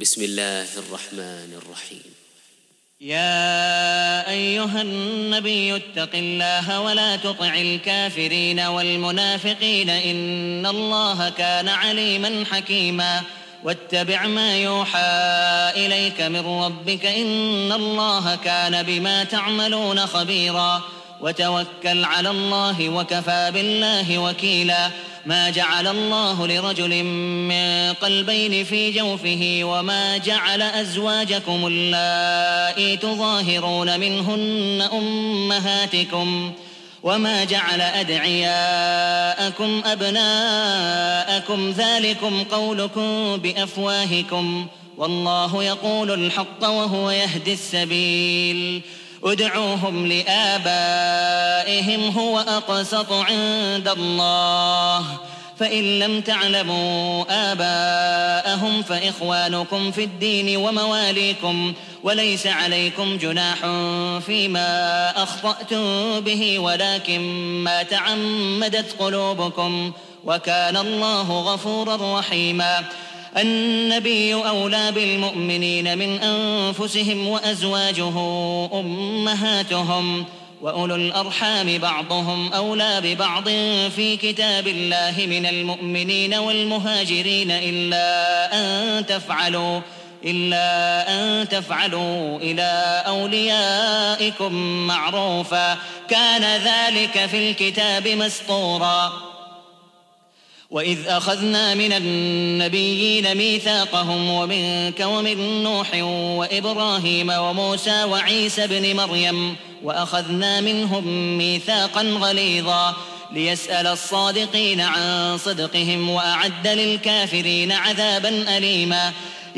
بسم الله الرحمن الرحيم. يا أيها النبي اتق الله ولا تطع الكافرين والمنافقين إن الله كان عليما حكيما واتبع ما يوحى إليك من ربك إن الله كان بما تعملون خبيرا وتوكل على الله وكفى بالله وكيلا ما جعل الله لرجل من قلبين في جوفه وما جعل أزواجكم اللائي تظاهرون منهن أمهاتكم وما جعل أدعياءكم أبناءكم ذلكم قولكم بأفواهكم والله يقول الحق وهو يهدي السبيل ادعوهم لآبائهم هو أقسط عند الله فإن لم تعلموا آباءهم فإخوانكم في الدين ومواليكم وليس عليكم جناح فيما أخطأتم به ولكن ما تعمدت قلوبكم وكان الله غفورا رحيما النبي أولى بالمؤمنين من أنفسهم وأزواجه أمهاتهم وأولو الأرحام بعضهم أولى ببعض في كتاب الله من المؤمنين والمهاجرين إلا أن تفعلوا إلى أوليائكم معروفا كان ذلك في الكتاب مسطورا وإذ أخذنا من النبيين ميثاقهم ومنك ومن نوح وإبراهيم وموسى وعيسى ابن مريم وأخذنا منهم ميثاقا غليظا ليسأل الصادقين عن صدقهم وأعد للكافرين عذابا أليما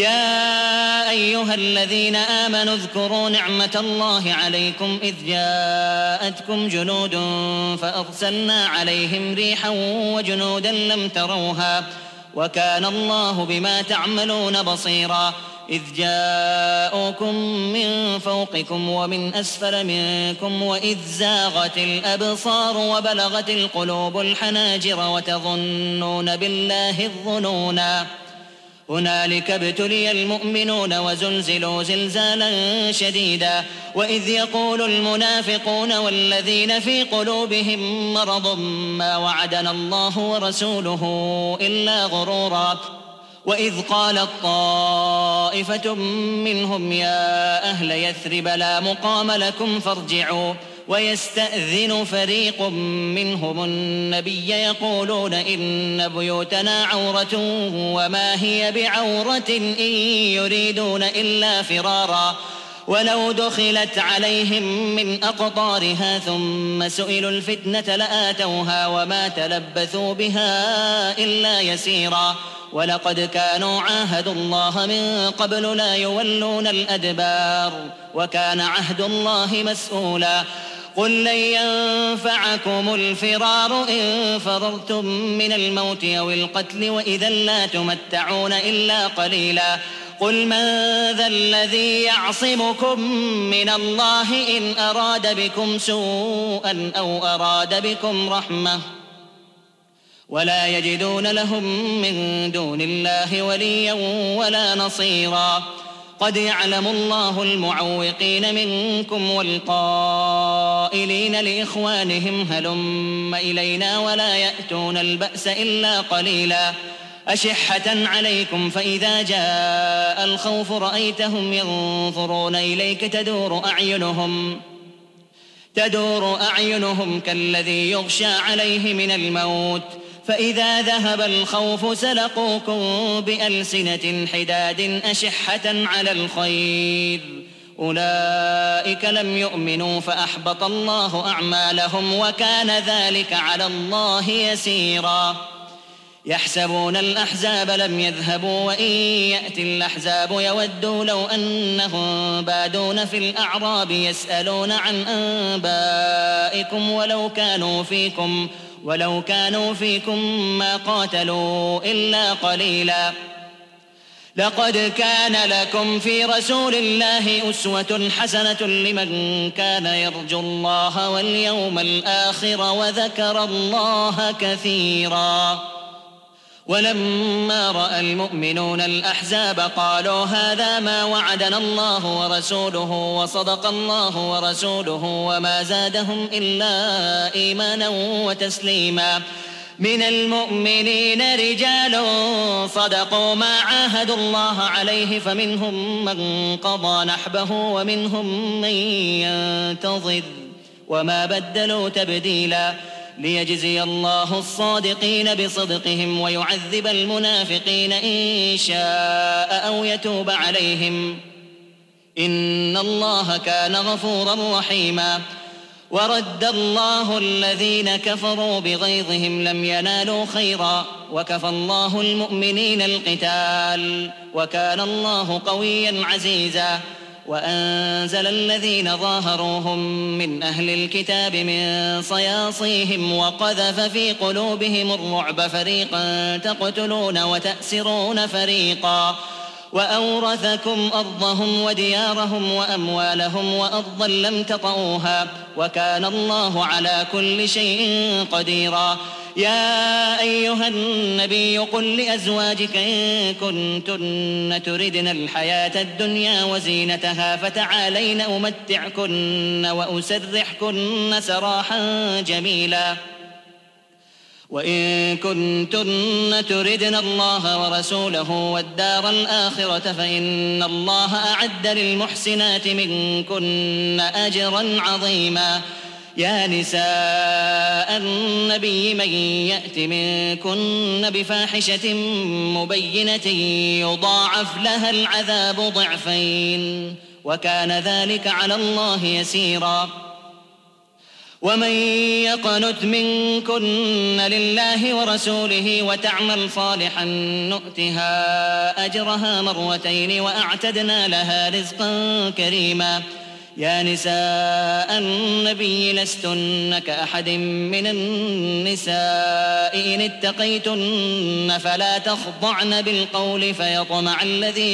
يا أيها الذين آمنوا اذكروا نعمة الله عليكم إذ جاءتكم جنود فأرسلنا عليهم ريحا وجنودا لم تروها وكان الله بما تعملون بصيرا إذ جاءوكم من فوقكم ومن أسفل منكم وإذ زاغت الأبصار وبلغت القلوب الحناجر وتظنون بالله الظنونا هنالك ابتلي المؤمنون وزلزلوا زلزالا شديدا وإذ يقول المنافقون والذين في قلوبهم مرض ما وعدنا الله ورسوله إلا غرورا وإذ قالت طائفة منهم يا أهل يثرب لا مقام لكم فارجعوا ويستأذن فريق منهم النبي يقولون إن بيوتنا عورة وما هي بعورة إن يريدون إلا فرارا ولو دخلت عليهم من أقطارها ثم سئلوا الفتنة لآتوها وما تلبثوا بها إلا يسيرا ولقد كانوا عاهدوا الله من قبل لا يولون الأدبار وكان عهد الله مسؤولا قل لن ينفعكم الفرار إن فررتم من الموت أو القتل وإذا لا تمتعون إلا قليلا قل من ذا الذي يعصمكم من الله إن أراد بكم سوءا أو أراد بكم رحمة ولا يجدون لهم من دون الله وليا ولا نصيرا قد يعلم الله المعوقين منكم والقائلين لإخوانهم هلم إلينا ولا يأتون البأس إلا قليلا أشحة عليكم فإذا جاء الخوف رأيتهم ينظرون إليك تدور أعينهم كالذي يغشى عليه من الموت فإذا ذهب الخوف سلقوكم بألسنة حداد أشحة على الخير أولئك لم يؤمنوا فأحبط الله أعمالهم وكان ذلك على الله يسيرا يحسبون الأحزاب لم يذهبوا وإن يأتي الأحزاب يودوا لو أنهم بادون في الأعراب يسألون عن أنبائكم ولو كانوا فيكم ما قاتلوا إلا قليلا لقد كان لكم في رسول الله أسوة حسنة لمن كان يرجو الله واليوم الآخر وذكر الله كثيرا ولما رأى المؤمنون الأحزاب قالوا هذا ما وعدنا الله ورسوله وصدق الله ورسوله وما زادهم إلا إيمانا وتسليما. من المؤمنين رجال صدقوا ما عاهدوا الله عليه فمنهم من قضى نحبه ومنهم من ينتظر وما بدلوا تبديلا، ليجزي الله الصادقين بصدقهم ويعذب المنافقين إن شاء أو يتوب عليهم، إن الله كان غفورا رحيما. ورد الله الذين كفروا بغيظهم لم ينالوا خيرا وكفى الله المؤمنين القتال وكان الله قويا عزيزا. وأنزل الذين ظاهروهم من أهل الكتاب من صياصيهم وقذف في قلوبهم الرعب فريقا تقتلون وتأسرون فريقا، وأورثكم أرضهم وديارهم وأموالهم وأرضا لم تطئوها وكان الله على كل شيء قديرا. يا أيها النبي قل لأزواجك إن كنتن تردن الحياة الدنيا وزينتها فتعالين أمتعكن وأسرحكن سراحا جميلا، وإن كنتن تردن الله ورسوله والدار الآخرة فإن الله أعد للمحسنات منكن أجرا عظيما. يا نساء النبي من يأت منكن بفاحشة مبينة يضاعف لها العذاب ضعفين وكان ذلك على الله يسيرا. ومن يقنت منكن لله ورسوله وتعمل صالحا نؤتها أجرها مرتين وأعتدنا لها رزقا كريما. يا نساء النبي لستن كأحد من النساء إن اتقيتن فلا تخضعن بالقول فيطمع الذي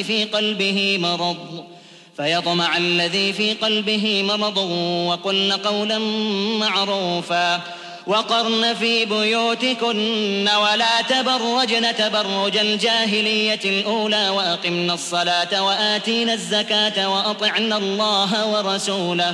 في قلبه مرض وقلن قولا معروفا. وقرن في بيوتكن ولا تبرجن تبرج الجاهلية الأولى وأقمن الصلاة وآتينا الزكاة وأطعنا الله ورسوله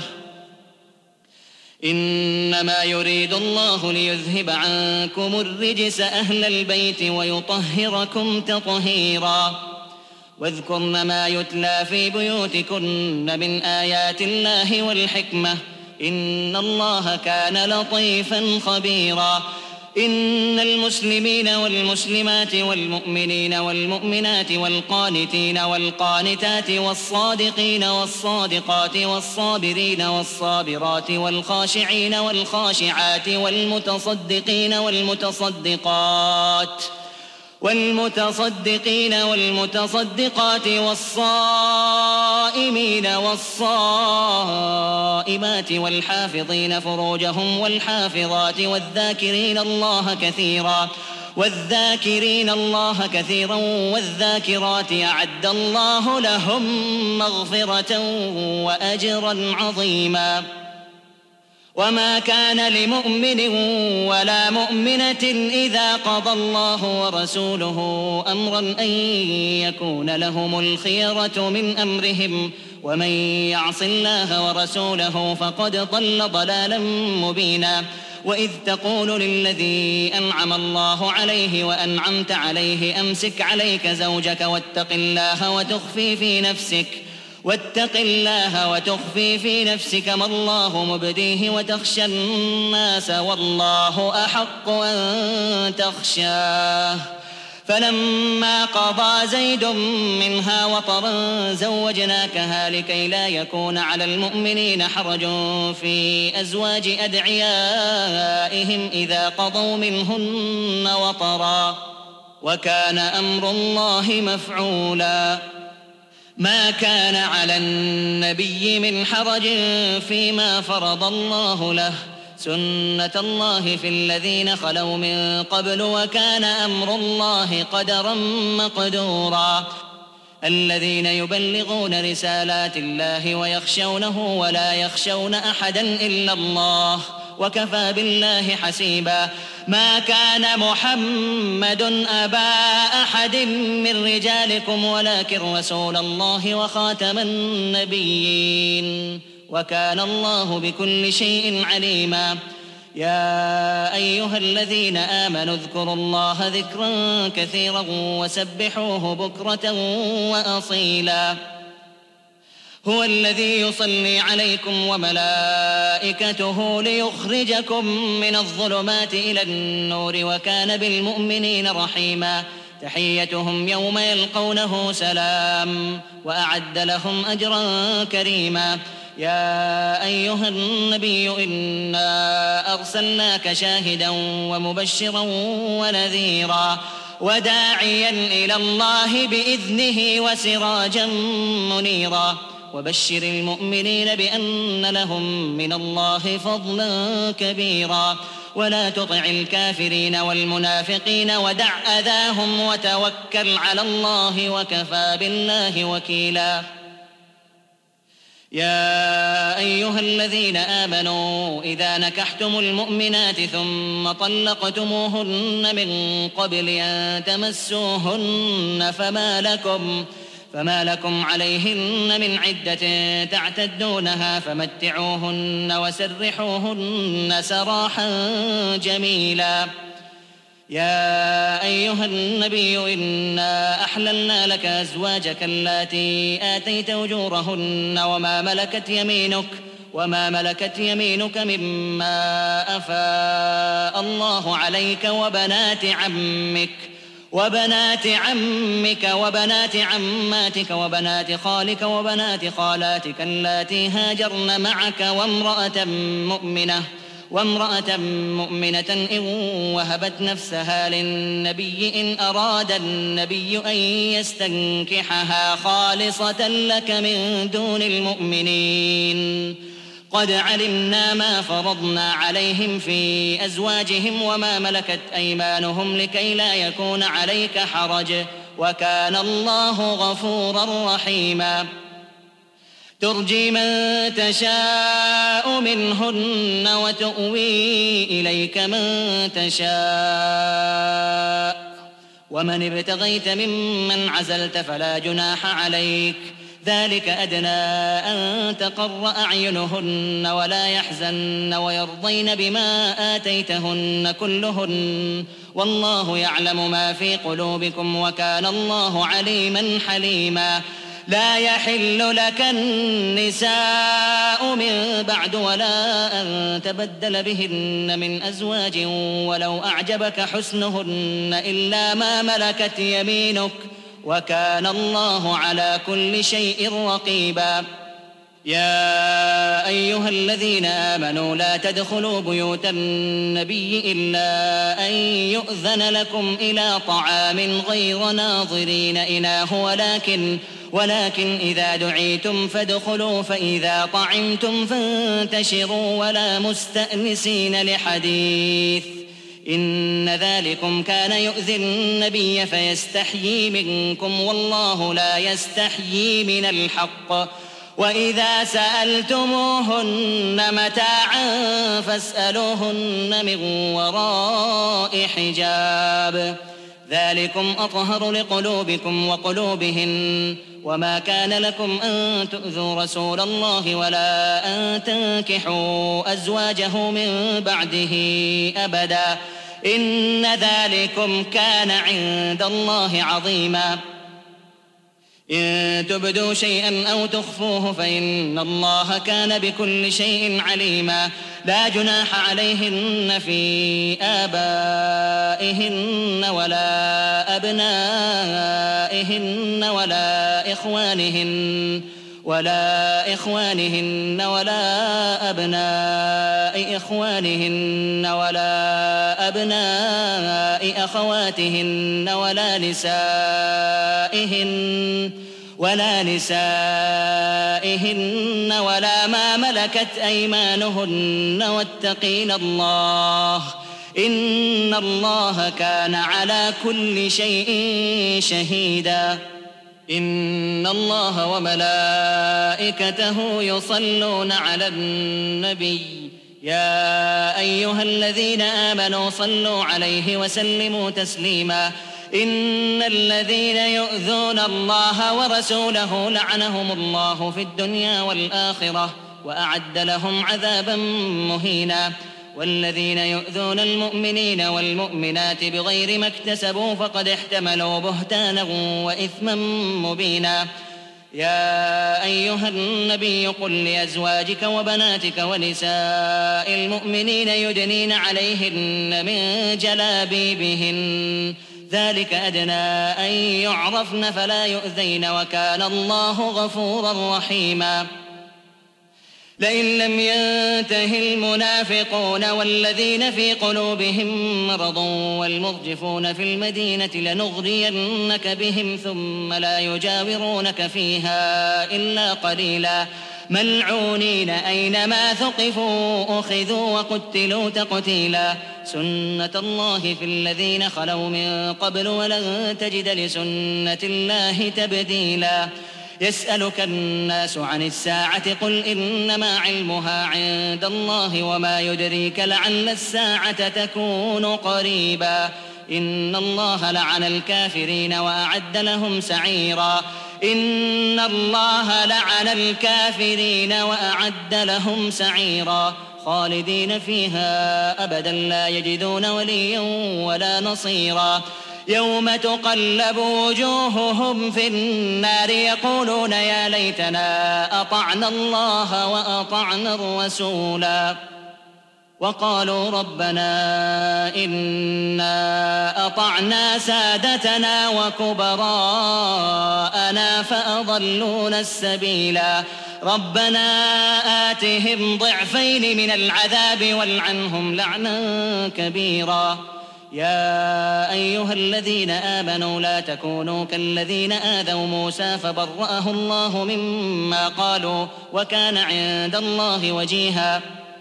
إنما يريد الله ليذهب عنكم الرجس أهل البيت ويطهركم تطهيرا. واذكرن ما يتلى في بيوتكن من آيات الله والحكمة إن الله كان لطيفا خبيرا. إن المسلمين والمسلمات والمؤمنين والمؤمنات والقانتين والقانتات والصادقين والصادقات والصابرين والصابرات والخاشعين والخاشعات والمتصدقين والمتصدقات والصائمين والصائمات والحافظين فروجهم والحافظات والذاكرين الله كثيرا والذاكرات أعد الله لهم مغفرة وأجرا عظيما. وما كان لمؤمن ولا مؤمنة إذا قضى الله ورسوله أمرا أن يكون لهم الخيرة من أمرهم ومن يعص الله ورسوله فقد ضل ضلالا مبينا. وإذ تقول للذي أنعم الله عليه وأنعمت عليه أمسك عليك زوجك واتق الله وتخفي في نفسك ما الله مبديه وتخشى الناس والله أحق أن تخشاه. فلما قضى زيد منها وطرا زوجناكها لكي لا يكون على المؤمنين حرج في أزواج أدعيائهم إذا قضوا منهن وطرا وكان أمر الله مفعولا. ما كان على النبي من حرج فيما فرض الله له سنة الله في الذين خلوا من قبل وكان أمر الله قدرا مقدورا. الذين يبلغون رسالات الله ويخشونه ولا يخشون أحدا إلا الله وكفى بالله حسيبا. ما كان محمد أبا أحد من رجالكم ولكن رسول الله وخاتم النبيين وكان الله بكل شيء عليما. يا أيها الذين آمنوا اذكروا الله ذكرا كثيرا وسبحوه بكرة وأصيلا. هو الذي يصلي عليكم وملائكته ليخرجكم من الظلمات إلى النور وكان بالمؤمنين رحيما. تحيتهم يوم يلقونه سلام وأعد لهم أجرا كريما. يا أيها النبي إنا أرسلناك شاهدا ومبشرا ونذيرا وداعيا إلى الله بإذنه وسراجا منيرا. وبشر المؤمنين بأن لهم من الله فضلا كبيرا. ولا تطع الكافرين والمنافقين ودع أذاهم وتوكل على الله وكفى بالله وكيلا. يا أيها الذين آمنوا إذا نكحتم المؤمنات ثم طلقتموهن من قبل أن تمسوهن فما لكم عليهن من عدة تعتدونها فمتعوهن وسرحوهن سراحا جميلا. يا أيها النبي إنا أحللنا لك أزواجك اللاتي آتيت أجورهن وما ملكت يمينك مما أفاء الله عليك وبنات عمك وبنات عماتك وبنات خالك وبنات خالاتك اللاتي هاجرن معك وامرأة مؤمنة إن وهبت نفسها للنبي إن أراد النبي أن يستنكحها خالصة لك من دون المؤمنين. قد علمنا ما فرضنا عليهم في أزواجهم وما ملكت أيمانهم لكي لا يكون عليك حرج وكان الله غفورا رحيما. ترجي من تشاء منهن وتؤوي إليك من تشاء ومن ابتغيت ممن عزلت فلا جناح عليك. ذلك أدنى أن تقر أعينهن ولا يحزن ويرضين بما آتيتهن كلهن والله يعلم ما في قلوبكم وكان الله عليما حليما. لا يحل لك النساء من بعد ولا أن تبدل بهن من أزواج ولو أعجبك حسنهن إلا ما ملكت يمينك وكان الله على كل شيء رقيبا. يا أيها الذين آمنوا لا تدخلوا بيوت النبي إلا أن يؤذن لكم إلى طعام غير ناظرين إناه ولكن إذا دعيتم فادخلوا فإذا طعمتم فانتشروا ولا مستأنسين لحديث إن ذلكم كان يؤذي النبي فيستحيي منكم والله لا يستحيي من الحق. وإذا سألتموهن متاعا فاسألوهن من وراء حجاب ذلكم أطهر لقلوبكم وقلوبهن. وما كان لكم أن تؤذوا رسول الله ولا أن تنكحوا أزواجه من بعده أبدا إن ذلكم كان عند الله عظيما. إن تبدوا شيئا أو تخفوه فإن الله كان بكل شيء عليما. لا جناح عليهن في آبائهن ولا أبنائهن ولا إخوانهن ولا أبناء إخوانهن ولا أبناء أخواتهن ولا نسائهن ولا ما ملكت أيمانهن واتقين الله إن الله كان على كل شيء شهيدا. إن الله وملائكته يصلون على النبي يا أيها الذين آمنوا صلوا عليه وسلموا تسليما إن الذين يؤذون الله ورسوله لعنهم الله في الدنيا والآخرة وأعد لهم عذابا مهينا والذين يؤذون المؤمنين والمؤمنات بغير ما اكتسبوا فقد احتملوا بهتانا وإثما مبينا يا أيها النبي قل لأزواجك وبناتك ونساء المؤمنين يدنين عليهن من جلابيبهن ذلك أدنى أن يعرفن فلا يؤذين وكان الله غفورا رحيما لئن لم ينته المنافقون والذين في قلوبهم مرض والمرجفون في المدينة لنغرينك بهم ثم لا يجاورونك فيها إلا قليلا ملعونين أينما ثقفوا أخذوا وقتلوا تقتيلا سنة الله في الذين خلوا من قبل ولن تجد لسنة الله تبديلا يسألك الناس عن الساعة قل إنما علمها عند الله وما يدريك لعل الساعة تكون قريبا إن الله لعن الكافرين وأعد لهم سعيرا إن الله لعن الكافرين وأعد لهم سعيرا خالدين فيها أبدا لا يجدون وليا ولا نصيرا يوم تقلب وجوههم في النار يقولون يا ليتنا أطعنا الله وأطعنا الرسولا وقالوا ربنا إنا أطعنا سادتنا وكبراءنا فأضلونا السبيلا ربنا آتهم ضعفين من العذاب والعنهم لعنا كبيرا يا أيها الذين آمنوا لا تكونوا كالذين آذوا موسى فبرأه الله مما قالوا وكان عند الله وجيها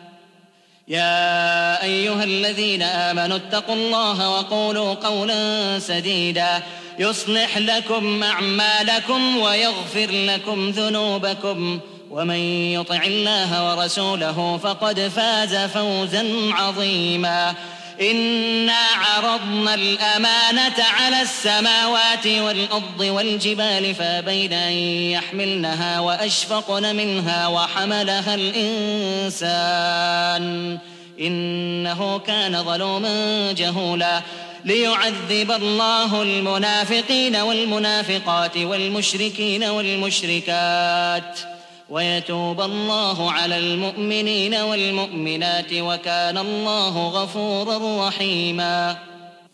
يا أيها الذين آمنوا اتقوا الله وقولوا قولا سديدا يصلح لكم أعمالكم ويغفر لكم ذنوبكم ومن يطع الله ورسوله فقد فاز فوزا عظيما إنا عرضنا الأمانة على السماوات والأرض والجبال فأبين أن يحملنها وأشفقن منها وحملها الإنسان إنه كان ظلوما جهولا ليعذب الله المنافقين والمنافقات والمشركين والمشركات ويتوب الله على المؤمنين والمؤمنات وكان الله غفورا رحيما